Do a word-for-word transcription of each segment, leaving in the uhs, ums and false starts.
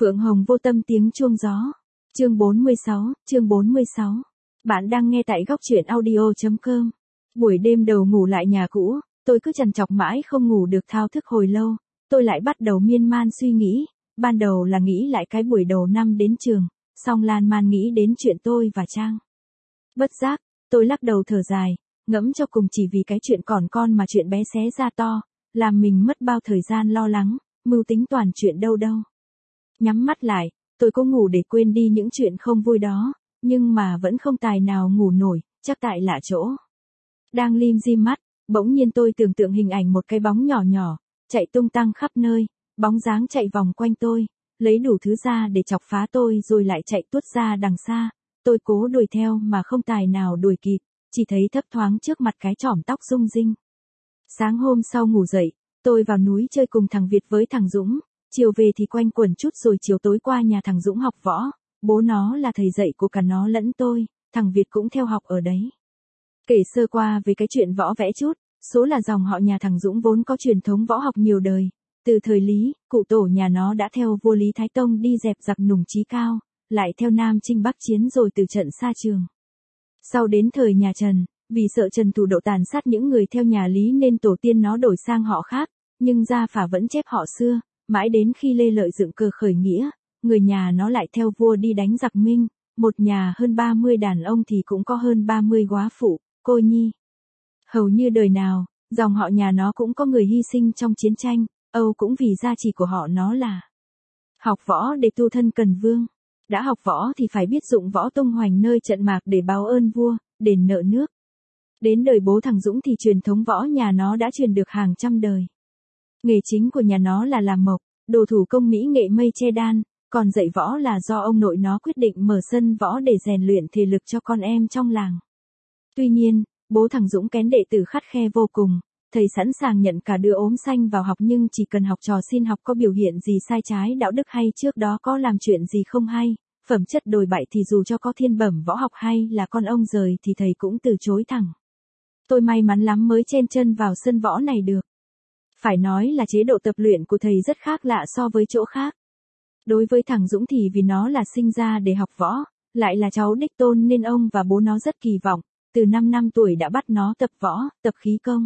Phượng Hồng Vô Tâm tiếng chuông gió. Chương bốn mươi sáu, chương bốn mươi sáu. Bạn đang nghe tại góc truyện audio chấm com. Buổi đêm đầu ngủ lại nhà cũ, tôi cứ trằn trọc mãi không ngủ được thao thức hồi lâu, tôi lại bắt đầu miên man suy nghĩ, ban đầu là nghĩ lại cái buổi đầu năm đến trường, xong lan man nghĩ đến chuyện tôi và Trang. Bất giác, tôi lắc đầu thở dài, ngẫm cho cùng chỉ vì cái chuyện còn con mà chuyện bé xé ra to, làm mình mất bao thời gian lo lắng, mưu tính toàn chuyện đâu đâu. Nhắm mắt lại, tôi cố ngủ để quên đi những chuyện không vui đó, nhưng mà vẫn không tài nào ngủ nổi, chắc tại lạ chỗ. Đang lim dim mắt, bỗng nhiên tôi tưởng tượng hình ảnh một cái bóng nhỏ nhỏ, chạy tung tăng khắp nơi, bóng dáng chạy vòng quanh tôi, lấy đủ thứ ra để chọc phá tôi rồi lại chạy tuốt ra đằng xa. Tôi cố đuổi theo mà không tài nào đuổi kịp, chỉ thấy thấp thoáng trước mặt cái chỏm tóc rung rinh. Sáng hôm sau ngủ dậy, tôi vào núi chơi cùng thằng Việt với thằng Dũng, chiều về thì quanh quẩn chút rồi chiều tối qua nhà thằng Dũng học võ, bố nó là thầy dạy của cả nó lẫn tôi, thằng Việt cũng theo học ở đấy. Kể sơ qua về cái chuyện võ vẽ chút, số là dòng họ nhà thằng Dũng vốn có truyền thống võ học nhiều đời, từ thời Lý, cụ tổ nhà nó đã theo vua Lý Thái Tông đi dẹp giặc Nùng Chí Cao, lại theo Nam chinh Bắc chiến rồi từ trận xa trường. Sau đến thời nhà Trần, vì sợ Trần Thủ Độ tàn sát những người theo nhà Lý nên tổ tiên nó đổi sang họ khác, nhưng gia phả vẫn chép họ xưa, mãi đến khi Lê Lợi dựng cờ khởi nghĩa, người nhà nó lại theo vua đi đánh giặc Minh, một nhà hơn ba mươi đàn ông thì cũng có hơn ba mươi góa phụ, cô nhi. Hầu như đời nào, dòng họ nhà nó cũng có người hy sinh trong chiến tranh, Âu cũng vì gia chỉ của họ nó là học võ để tu thân cần vương. Đã học võ thì phải biết dụng võ tung hoành nơi trận mạc để báo ơn vua, đền nợ nước. Đến đời bố thằng Dũng thì truyền thống võ nhà nó đã truyền được hàng trăm đời. Nghề chính của nhà nó là làm mộc, đồ thủ công mỹ nghệ mây che đan, còn dạy võ là do ông nội nó quyết định mở sân võ để rèn luyện thể lực cho con em trong làng. Tuy nhiên, bố thằng Dũng kén đệ tử khắt khe vô cùng, thầy sẵn sàng nhận cả đứa ốm xanh vào học nhưng chỉ cần học trò xin học có biểu hiện gì sai trái đạo đức hay trước đó có làm chuyện gì không hay, phẩm chất đồi bại thì dù cho có thiên bẩm võ học hay là con ông rời thì thầy cũng từ chối thẳng. Tôi may mắn lắm mới chen chân vào sân võ này được. Phải nói là chế độ tập luyện của thầy rất khác lạ so với chỗ khác. Đối với thằng Dũng thì vì nó là sinh ra để học võ, lại là cháu đích tôn nên ông và bố nó rất kỳ vọng, từ năm năm tuổi đã bắt nó tập võ, tập khí công.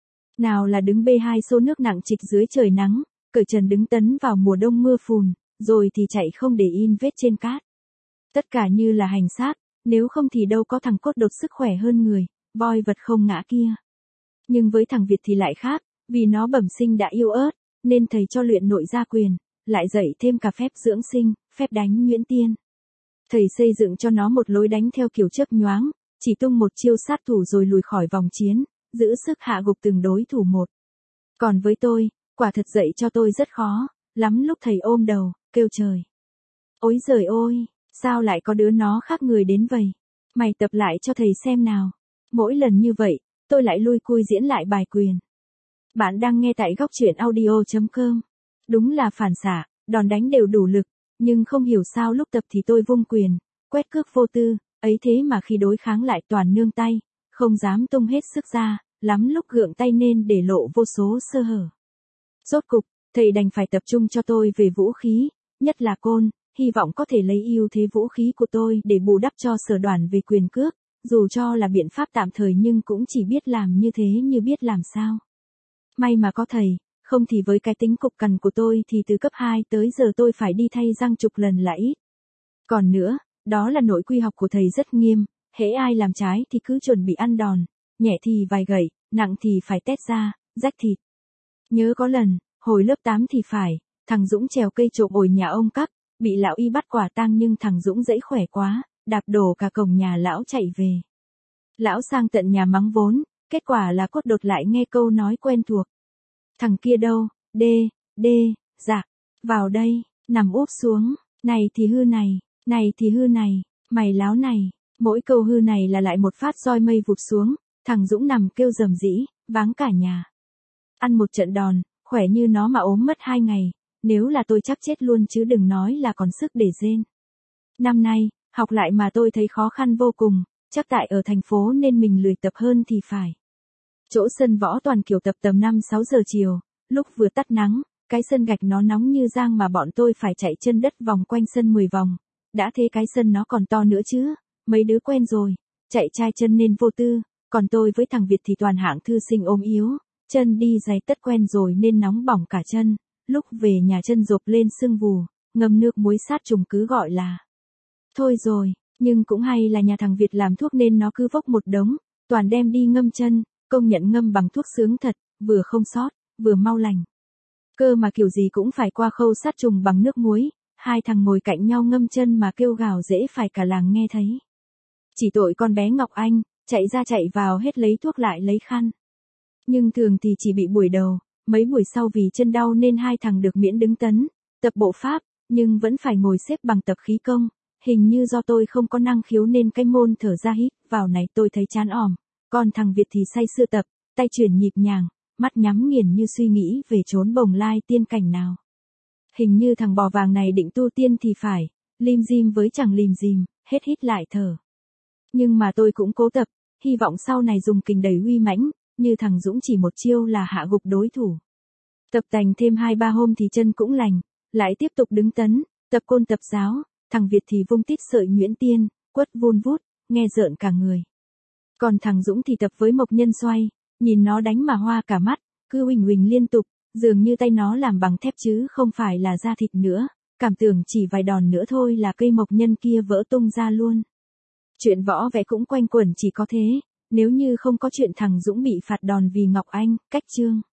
Nào là đứng bê hai xô nước nặng trịch dưới trời nắng, cởi trần đứng tấn vào mùa đông mưa phùn, rồi thì chạy không để in vết trên cát. Tất cả như là hành xác, nếu không thì đâu có thằng cốt đột sức khỏe hơn người, voi vật không ngã kia. Nhưng với thằng Việt thì lại khác, vì nó bẩm sinh đã yếu ớt, nên thầy cho luyện nội gia quyền, lại dạy thêm cả phép dưỡng sinh, phép đánh nhuyễn tiên. Thầy xây dựng cho nó một lối đánh theo kiểu chớp nhoáng, chỉ tung một chiêu sát thủ rồi lùi khỏi vòng chiến, giữ sức hạ gục từng đối thủ một. Còn với tôi, quả thật dạy cho tôi rất khó, lắm lúc thầy ôm đầu, kêu trời. Ôi giời ôi, sao lại có đứa nó khác người đến vậy? Mày tập lại cho thầy xem nào. Mỗi lần như vậy, tôi lại lui cui diễn lại bài quyền. Bạn đang nghe tại góc truyện audio chấm com. Đúng là phản xạ, đòn đánh đều đủ lực, nhưng không hiểu sao lúc tập thì tôi vung quyền, quét cước vô tư, ấy thế mà khi đối kháng lại toàn nương tay, không dám tung hết sức ra, lắm lúc gượng tay nên để lộ vô số sơ hở. Rốt cục, thầy đành phải tập trung cho tôi về vũ khí, nhất là côn, hy vọng có thể lấy ưu thế vũ khí của tôi để bù đắp cho Sở Đoản về quyền cước, dù cho là biện pháp tạm thời nhưng cũng chỉ biết làm như thế như biết làm sao. May mà có thầy, không thì với cái tính cục cằn của tôi thì từ cấp hai tới giờ tôi phải đi thay răng chục lần là ít. Còn nữa, đó là nội quy học của thầy rất nghiêm, hễ ai làm trái thì cứ chuẩn bị ăn đòn, nhẹ thì vài gậy, nặng thì phải tét ra, rách thịt. Nhớ có lần, hồi lớp tám thì phải, thằng Dũng trèo cây trộm ổi nhà ông cắp, bị lão y bắt quả tang nhưng thằng Dũng dẫy khỏe quá, đạp đổ cả cổng nhà lão chạy về. Lão sang tận nhà mắng vốn, kết quả là cốt đột lại nghe câu nói quen thuộc. Thằng kia đâu, đê, đê, dạ, vào đây, nằm úp xuống, này thì hư này, này thì hư này, mày láo này, mỗi câu hư này là lại một phát roi mây vụt xuống, thằng Dũng nằm kêu rầm rĩ, váng cả nhà. Ăn một trận đòn, khỏe như nó mà ốm mất hai ngày, nếu là tôi chắc chết luôn chứ đừng nói là còn sức để rên. Năm nay, học lại mà tôi thấy khó khăn vô cùng, chắc tại ở thành phố nên mình lười tập hơn thì phải. Chỗ sân võ toàn kiểu tập tầm năm sáu giờ chiều, lúc vừa tắt nắng, Cái sân gạch nó nóng như giang mà bọn tôi phải chạy chân đất vòng quanh sân mười vòng. Đã thế cái sân nó còn to nữa chứ, mấy đứa quen rồi, chạy chai chân nên vô tư, còn tôi với thằng Việt thì toàn hạng thư sinh ốm yếu, chân đi giày tất quen rồi nên nóng bỏng cả chân, lúc về nhà chân rộp lên sưng vù, ngâm nước muối sát trùng cứ gọi là. Thôi rồi, nhưng cũng hay là nhà thằng Việt làm thuốc nên nó cứ vốc một đống, toàn đem đi ngâm chân, công nhận ngâm bằng thuốc sướng thật, vừa không sót, vừa mau lành. Cơ mà kiểu gì cũng phải qua khâu sát trùng bằng nước muối, hai thằng ngồi cạnh nhau ngâm chân mà kêu gào dễ phải cả làng nghe thấy. Chỉ tội con bé Ngọc Anh, chạy ra chạy vào hết lấy thuốc lại lấy khăn. Nhưng thường thì chỉ bị buổi đầu, mấy buổi sau vì chân đau nên hai thằng được miễn đứng tấn, tập bộ pháp, nhưng vẫn phải ngồi xếp bằng tập khí công. Hình như do tôi không có năng khiếu nên cái môn thở ra hít vào này tôi thấy chán òm, còn thằng Việt thì say sưa tập, tay chuyển nhịp nhàng, mắt nhắm nghiền như suy nghĩ về chốn bồng lai tiên cảnh nào. Hình như thằng bò vàng này định tu tiên thì phải, lim dim với chẳng lìm dìm, hết hít lại thở. Nhưng mà tôi cũng cố tập, hy vọng sau này dùng kình đầy uy mãnh, như thằng Dũng chỉ một chiêu là hạ gục đối thủ. Tập tành thêm hai ba hôm thì chân cũng lành, lại tiếp tục đứng tấn, tập côn tập giáo, thằng Việt thì vung tít sợi nhuyễn tiên, quất vun vút, nghe rợn cả người. Còn thằng Dũng thì tập với mộc nhân xoay, nhìn nó đánh mà hoa cả mắt, cứ huỳnh huỳnh liên tục, dường như tay nó làm bằng thép chứ không phải là da thịt nữa, cảm tưởng chỉ vài đòn nữa thôi là cây mộc nhân kia vỡ tung ra luôn. Chuyện võ vẽ cũng quanh quẩn chỉ có thế, nếu như không có chuyện thằng Dũng bị phạt đòn vì Ngọc Anh, cách chương.